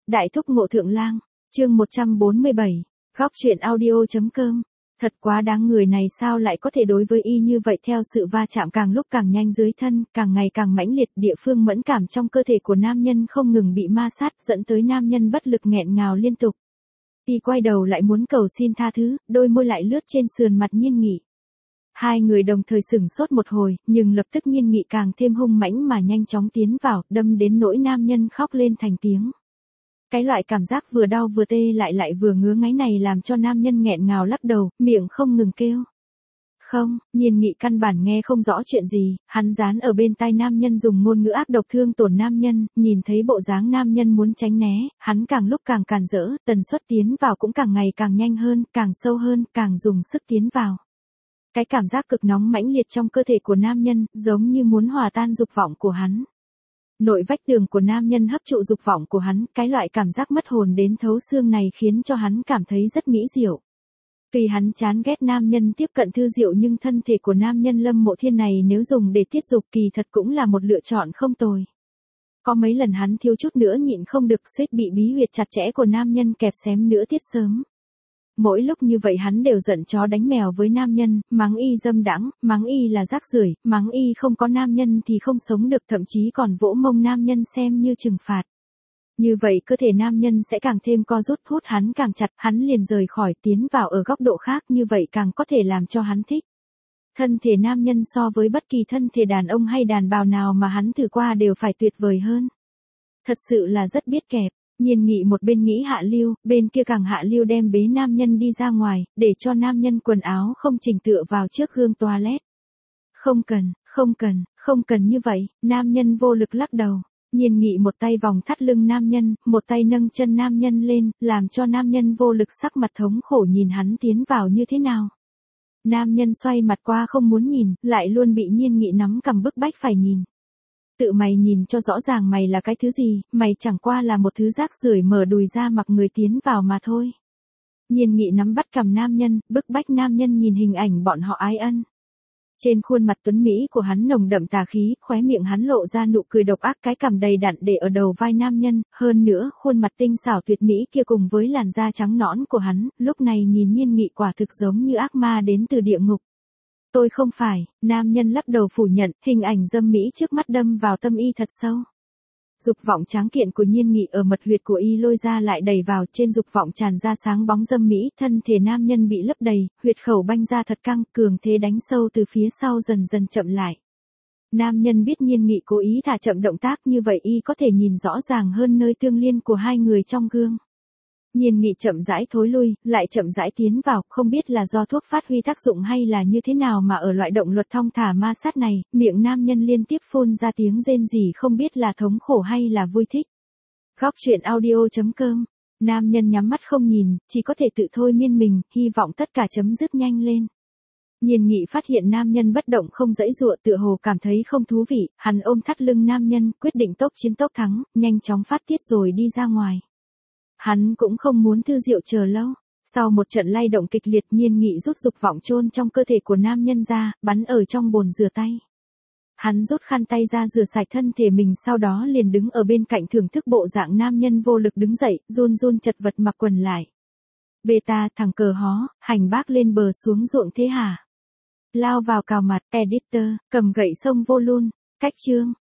Đại thúc Ngộ Thượng Lang, chương 147, góc truyện audio.com. Thật quá đáng, người này sao lại có thể đối với y như vậy, theo sự va chạm càng lúc càng nhanh dưới thân, càng ngày càng mãnh liệt, địa phương mẫn cảm trong cơ thể của nam nhân không ngừng bị ma sát, dẫn tới nam nhân bất lực nghẹn ngào liên tục. Y quay đầu lại muốn cầu xin tha thứ, đôi môi lại lướt trên sườn mặt Nhiên Nghị. Hai người đồng thời sửng sốt một hồi, nhưng lập tức Nhiên Nghị càng thêm hung mãnh mà nhanh chóng tiến vào, đâm đến nỗi nam nhân khóc lên thành tiếng. Cái loại cảm giác vừa đau vừa tê lại vừa ngứa ngáy này làm cho nam nhân nghẹn ngào lắc đầu, miệng không ngừng kêu. Không, Nhiên Nghị căn bản nghe không rõ chuyện gì, hắn dán ở bên tai nam nhân dùng ngôn ngữ ác độc thương tổn nam nhân, nhìn thấy bộ dáng nam nhân muốn tránh né, hắn càng lúc càng càn rỡ, tần suất tiến vào cũng càng ngày càng nhanh hơn, càng sâu hơn, càng dùng sức tiến vào. Cái cảm giác cực nóng mãnh liệt trong cơ thể của nam nhân, giống như muốn hòa tan dục vọng của hắn. Nội vách tường của nam nhân hấp trụ dục vọng của hắn, cái loại cảm giác mất hồn đến thấu xương này khiến cho hắn cảm thấy rất mỹ diệu. Tuy hắn chán ghét nam nhân tiếp cận thư diệu, nhưng thân thể của nam nhân Lâm Mộ Thiên này nếu dùng để tiết dục kỳ thật cũng là một lựa chọn không tồi. Có mấy lần hắn thiếu chút nữa nhịn không được, suýt bị bí huyệt chặt chẽ của nam nhân kẹp xém nữa tiết sớm. Mỗi lúc như vậy hắn đều giận chó đánh mèo với nam nhân, mắng y dâm đãng, mắng y là rác rưởi, mắng y không có nam nhân thì không sống được, thậm chí còn vỗ mông nam nhân xem như trừng phạt. Như vậy cơ thể nam nhân sẽ càng thêm co rút, hút hắn càng chặt, hắn liền rời khỏi, tiến vào ở góc độ khác, như vậy càng có thể làm cho hắn thích. Thân thể nam nhân so với bất kỳ thân thể đàn ông hay đàn bào nào mà hắn thử qua đều phải tuyệt vời hơn. Thật sự là rất biết kẹp. Nhiên Nghị một bên nghĩ hạ lưu, bên kia càng hạ lưu đem bế nam nhân đi ra ngoài, để cho nam nhân quần áo không chỉnh tựa vào trước gương toilet. Không cần như vậy, nam nhân vô lực lắc đầu. Nhiên Nghị một tay vòng thắt lưng nam nhân, một tay nâng chân nam nhân lên, làm cho nam nhân vô lực sắc mặt thống khổ nhìn hắn tiến vào như thế nào. Nam nhân xoay mặt qua không muốn nhìn, lại luôn bị Nhiên Nghị nắm cầm bức bách phải nhìn. Tự mày nhìn cho rõ ràng mày là cái thứ gì, mày chẳng qua là một thứ rác rưởi, mở đùi ra mặc người tiến vào mà thôi. Nhiên Nghị nắm bắt cằm nam nhân, bức bách nam nhân nhìn hình ảnh bọn họ ái ân. Trên khuôn mặt tuấn mỹ của hắn nồng đậm tà khí, khóe miệng hắn lộ ra nụ cười độc ác, cái cằm đầy đặn để ở đầu vai nam nhân, hơn nữa khuôn mặt tinh xảo tuyệt mỹ kia cùng với làn da trắng nõn của hắn, lúc này nhìn Nhiên Nghị quả thực giống như ác ma đến từ địa ngục. Tôi không phải, nam nhân lắc đầu phủ nhận, hình ảnh dâm mỹ trước mắt đâm vào tâm y thật sâu. Dục vọng tráng kiện của Nhiên Nghị ở mật huyệt của y lôi ra lại đẩy vào, trên dục vọng tràn ra sáng bóng dâm mỹ, thân thể nam nhân bị lấp đầy, huyệt khẩu banh ra thật căng, cường thế đánh sâu từ phía sau dần dần chậm lại. Nam nhân biết Nhiên Nghị cố ý thả chậm động tác, như vậy y có thể nhìn rõ ràng hơn nơi tương liên của hai người trong gương. Nhiên Nghị chậm rãi thối lui, lại chậm rãi tiến vào, không biết là do thuốc phát huy tác dụng hay là như thế nào mà ở loại động luật thong thả ma sát này, miệng nam nhân liên tiếp phun ra tiếng rên rỉ, không biết là thống khổ hay là vui thích. Góc truyện audio.com. Nam nhân nhắm mắt không nhìn, chỉ có thể tự thôi miên mình, hy vọng tất cả chấm dứt nhanh lên. Nhiên Nghị phát hiện nam nhân bất động không giãy giụa, tựa hồ cảm thấy không thú vị, hắn ôm thắt lưng nam nhân, quyết định tốc chiến tốc thắng, nhanh chóng phát tiết rồi đi ra ngoài. Hắn cũng không muốn thư diệu chờ lâu. Sau một trận lay động kịch liệt, Nhiên Nghị rút dục vọng chôn trong cơ thể của nam nhân ra, bắn ở trong bồn rửa tay. Hắn rút khăn tay ra rửa sạch thân thể mình, sau đó liền đứng ở bên cạnh thưởng thức bộ dạng nam nhân vô lực đứng dậy, run run chật vật mặc quần lại. Beta, thằng cờ hó, hành bác lên bờ xuống ruộng thế hả? Lao vào cào mặt, editor, cầm gậy xông vô luôn. Cách chương,